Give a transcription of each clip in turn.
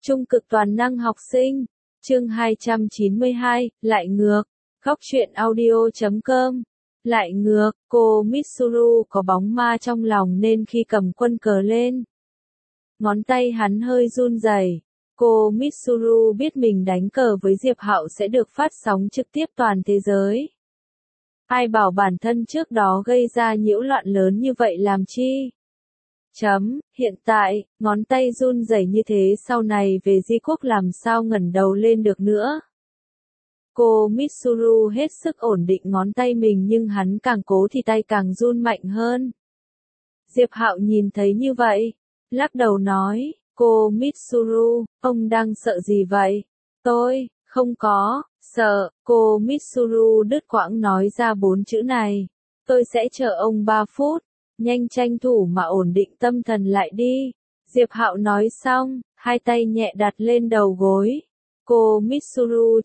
Trung cực toàn năng học sinh. Chương 292, lại ngược. Góc truyện audio.com. Lại ngược, cô Mitsuru có bóng ma trong lòng nên khi cầm quân cờ lên, ngón tay hắn hơi run rẩy. Cô Mitsuru biết mình đánh cờ với Diệp Hạo sẽ được phát sóng trực tiếp toàn thế giới. Ai bảo bản thân trước đó gây ra nhiễu loạn lớn như vậy làm chi? Hiện tại, ngón tay run rẩy như thế sau này về Di Quốc làm sao ngẩng đầu lên được nữa. Cô Mitsuru hết sức ổn định ngón tay mình nhưng hắn càng cố thì tay càng run mạnh hơn. Diệp Hạo nhìn thấy như vậy, lắc đầu nói, cô Mitsuru, ông đang sợ gì vậy? Tôi, không có, sợ, cô Mitsuru đứt quãng nói ra 4 chữ này. Tôi sẽ chờ ông 3 phút, nhanh tranh thủ mà ổn định tâm thần lại đi. Diệp Hạo nói xong, hai tay nhẹ đặt lên đầu gối. Cô Mitsuru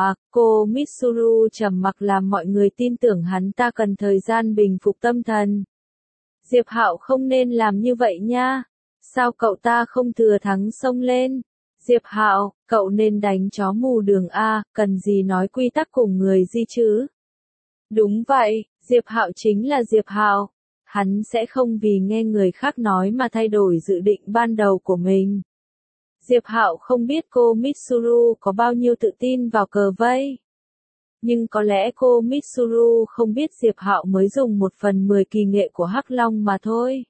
trầm mặc làm mọi người tin tưởng hắn ta cần thời gian bình phục tâm thần. Diệp Hạo không nên làm như vậy nha. Sao cậu ta không thừa thắng xông lên? Diệp Hạo, cậu nên đánh chó mù đường A, cần gì nói quy tắc cùng người Di chứ? Đúng vậy, Diệp Hạo chính là Diệp Hạo. Hắn sẽ không vì nghe người khác nói mà thay đổi dự định ban đầu của mình. Diệp Hạo không biết cô Mitsuru có bao nhiêu tự tin vào cờ vây. Nhưng có lẽ cô Mitsuru không biết Diệp Hạo mới dùng 1/10 kỳ nghệ của Hắc Long mà thôi.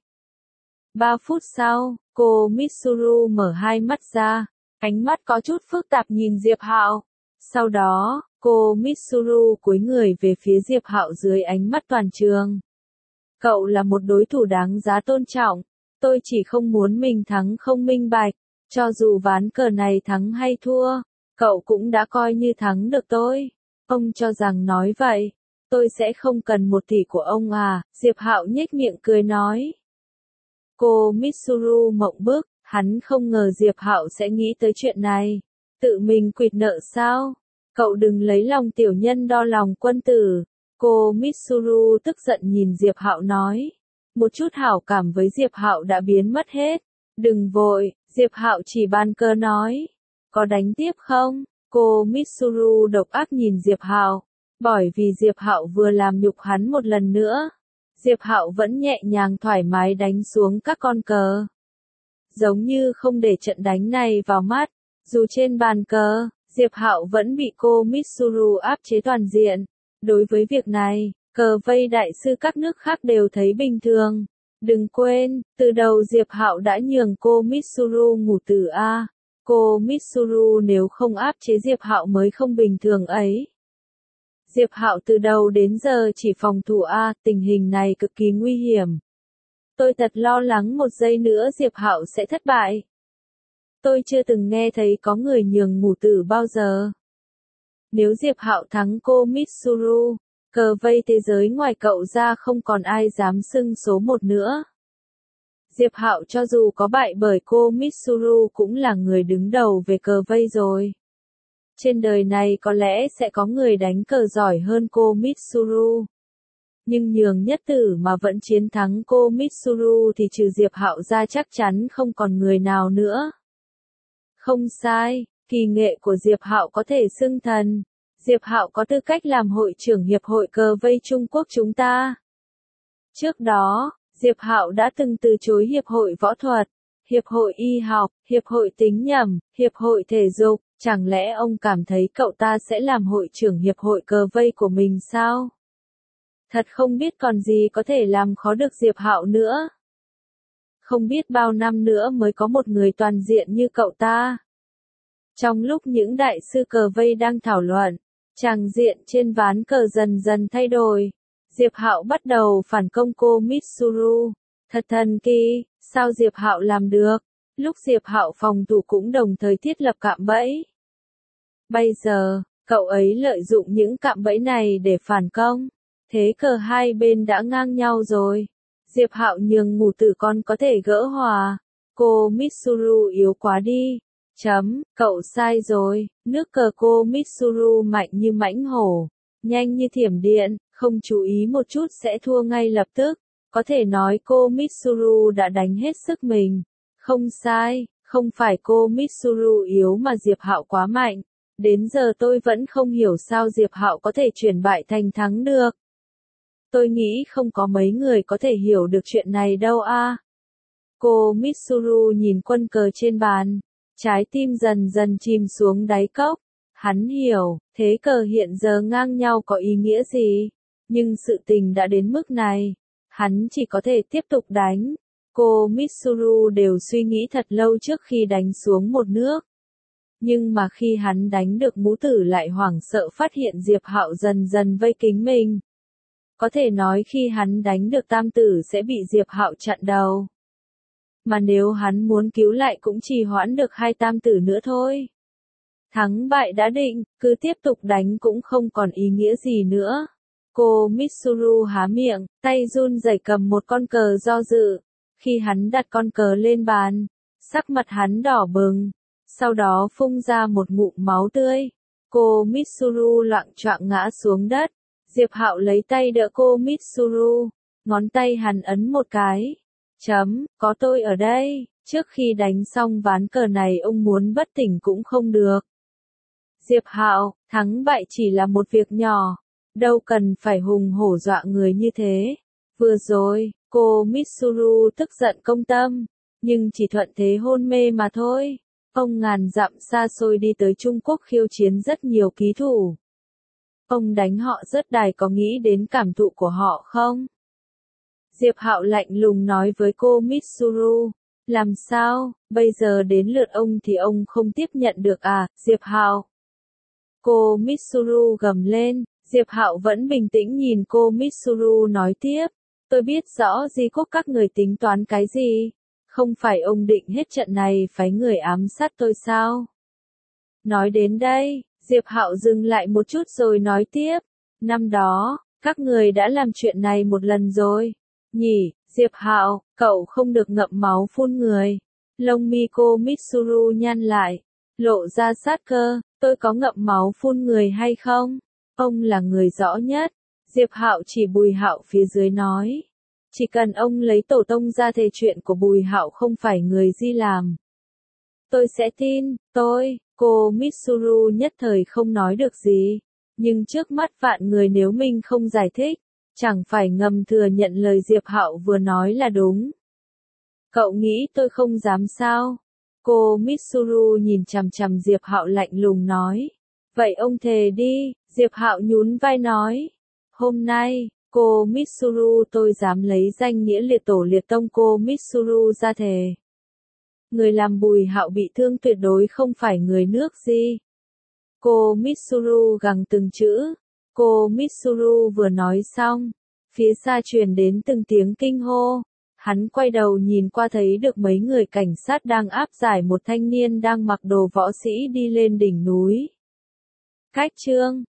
3 phút sau, cô Mitsuru mở hai mắt ra, ánh mắt có chút phức tạp nhìn Diệp Hạo. Sau đó, cô Mitsuru cúi người về phía Diệp Hạo dưới ánh mắt toàn trường. Cậu là một đối thủ đáng giá tôn trọng, tôi chỉ không muốn mình thắng không minh bạch, cho dù ván cờ này thắng hay thua, cậu cũng đã coi như thắng được tôi. Ông cho rằng nói vậy, tôi sẽ không cần 1 tỷ của ông à? Diệp Hạo nhếch miệng cười nói. Cô Mitsuru mộng bức, hắn không ngờ Diệp Hạo sẽ nghĩ tới chuyện này. Tự mình quỵt nợ sao? Cậu đừng lấy lòng tiểu nhân đo lòng quân tử. Cô Mitsuru tức giận nhìn Diệp Hạo nói. Một chút hảo cảm với Diệp Hạo đã biến mất hết. Đừng vội, Diệp Hạo chỉ bàn cờ nói. Có đánh tiếp không? Cô Mitsuru độc ác nhìn Diệp Hạo. Bởi vì Diệp Hạo vừa làm nhục hắn một lần nữa. Diệp Hạo vẫn nhẹ nhàng thoải mái đánh xuống các con cờ. Giống như không để trận đánh này vào mắt. Dù trên bàn cờ, Diệp Hạo vẫn bị cô Mitsuru áp chế toàn diện. Đối với việc này, cờ vây đại sư các nước khác đều thấy bình thường. Đừng quên, từ đầu Diệp Hạo đã nhường cô Mitsuru ngủ tử A. Cô Mitsuru nếu không áp chế Diệp Hạo mới không bình thường ấy. Diệp Hạo từ đầu đến giờ chỉ phòng thủ A, tình hình này cực kỳ nguy hiểm. Tôi thật lo lắng 1 giây nữa Diệp Hạo sẽ thất bại. Tôi chưa từng nghe thấy có người nhường ngủ tử bao giờ. Nếu Diệp Hạo thắng cô Mitsuru, cờ vây thế giới ngoài cậu ra không còn ai dám xưng số 1 nữa. Diệp Hạo cho dù có bại bởi cô Mitsuru cũng là người đứng đầu về cờ vây rồi. Trên đời này có lẽ sẽ có người đánh cờ giỏi hơn cô Mitsuru. Nhưng nhường nhất tử mà vẫn chiến thắng cô Mitsuru thì trừ Diệp Hạo ra chắc chắn không còn người nào nữa. Không sai, kỳ nghệ của Diệp Hạo có thể xưng thần. Diệp Hạo có tư cách làm hội trưởng Hiệp hội cờ vây Trung Quốc chúng ta. Trước đó, Diệp Hạo đã từng từ chối Hiệp hội võ thuật, Hiệp hội y học, Hiệp hội tính nhẩm, Hiệp hội thể dục. Chẳng lẽ ông cảm thấy cậu ta sẽ làm hội trưởng Hiệp hội cờ vây của mình sao? Thật không biết còn gì có thể làm khó được Diệp Hạo nữa. Không biết bao năm nữa mới có một người toàn diện như cậu ta. Trong lúc những đại sư cờ vây đang thảo luận, tràng diện trên ván cờ dần dần thay đổi. Diệp Hạo bắt đầu phản công cô Mitsuru. Thật thần kỳ, sao Diệp Hạo làm được? Lúc Diệp Hạo phòng thủ cũng đồng thời thiết lập cạm bẫy. Bây giờ, cậu ấy lợi dụng những cạm bẫy này để phản công. Thế cờ hai bên đã ngang nhau rồi. Diệp Hạo nhường ngủ tử con có thể gỡ hòa. Cô Mitsuru yếu quá đi. Cậu sai rồi. Nước cờ cô Mitsuru mạnh như mãnh hổ, nhanh như thiểm điện, không chú ý một chút sẽ thua ngay lập tức. Có thể nói cô Mitsuru đã đánh hết sức mình. Không sai, Không phải cô Mitsuru yếu mà Diệp Hạo quá mạnh. Đến giờ tôi vẫn không hiểu sao Diệp Hạo có thể chuyển bại thành thắng được. Tôi nghĩ không có mấy người có thể hiểu được chuyện này đâu a. Cô Mitsuru nhìn quân cờ trên bàn, trái tim dần dần chìm xuống đáy cốc. Hắn hiểu, thế cờ hiện giờ ngang nhau có ý nghĩa gì, nhưng sự tình đã đến mức này, hắn chỉ có thể tiếp tục đánh. Cô Mitsuru đều suy nghĩ thật lâu trước khi đánh xuống một nước. Nhưng mà khi hắn đánh được mũ tử lại hoảng sợ phát hiện Diệp Hạo dần dần vây kín mình. Có thể nói khi hắn đánh được tam tử sẽ bị Diệp Hạo chặn đầu. Mà nếu hắn muốn cứu lại cũng chỉ hoãn được 2 tam tử nữa thôi. Thắng bại đã định, cứ tiếp tục đánh cũng không còn ý nghĩa gì nữa. Cô Mitsuru há miệng, tay run rẩy cầm một con cờ do dự. Khi hắn đặt con cờ lên bàn, sắc mặt hắn đỏ bừng, sau đó phun ra một ngụm máu tươi. Cô Mitsuru loạng choạng ngã xuống đất. Diệp Hạo lấy tay đỡ cô Mitsuru, ngón tay hắn ấn một cái. Có tôi ở đây, trước khi đánh xong ván cờ này ông muốn bất tỉnh cũng không được. Diệp Hạo, thắng bại chỉ là một việc nhỏ, đâu cần phải hùng hổ dọa người như thế. Vừa rồi, cô Mitsuru tức giận công tâm, nhưng chỉ thuận thế hôn mê mà thôi. Ông ngàn dặm xa xôi đi tới Trung Quốc khiêu chiến rất nhiều ký thủ. Ông đánh họ rớt đài có nghĩ đến cảm thụ của họ không? Diệp Hạo lạnh lùng nói với cô Mitsuru. Làm sao, bây giờ đến lượt ông thì ông không tiếp nhận được à, Diệp Hạo? Cô Mitsuru gầm lên. Diệp Hạo vẫn bình tĩnh nhìn cô Mitsuru nói tiếp. Tôi biết rõ Di Quốc các người tính toán cái gì. Không phải ông định hết trận này phái người ám sát tôi sao? Nói đến đây, Diệp Hạo dừng lại một chút rồi nói tiếp. Năm đó, các người đã làm chuyện này một lần rồi. Nhỉ, Diệp Hạo, cậu không được ngậm máu phun người. Lông mi cô Mitsuru nhăn lại, lộ ra sát cơ. Tôi có ngậm máu phun người hay không? Ông là người rõ nhất. Diệp Hạo chỉ Bùi Hạo phía dưới nói. Chỉ cần ông lấy tổ tông ra thề chuyện của Bùi Hạo không phải người Di làm. Tôi sẽ tin, cô Mitsuru nhất thời không nói được gì. Nhưng trước mắt vạn người nếu mình không giải thích, chẳng phải ngầm thừa nhận lời Diệp Hạo vừa nói là đúng. Cậu nghĩ tôi không dám sao? Cô Mitsuru nhìn chằm chằm Diệp Hạo lạnh lùng nói. Vậy ông thề đi, Diệp Hạo nhún vai nói. Hôm nay, cô Mitsuru tôi dám lấy danh nghĩa liệt tổ liệt tông cô Mitsuru ra thề. Người làm Bùi Hạo bị thương tuyệt đối không phải người nước Di. Cô Mitsuru gằn từng chữ. Cô Mitsuru vừa nói xong, phía xa truyền đến từng tiếng kinh hô. Hắn quay đầu nhìn qua thấy được mấy người cảnh sát đang áp giải một thanh niên đang mặc đồ võ sĩ đi lên đỉnh núi. Cách chương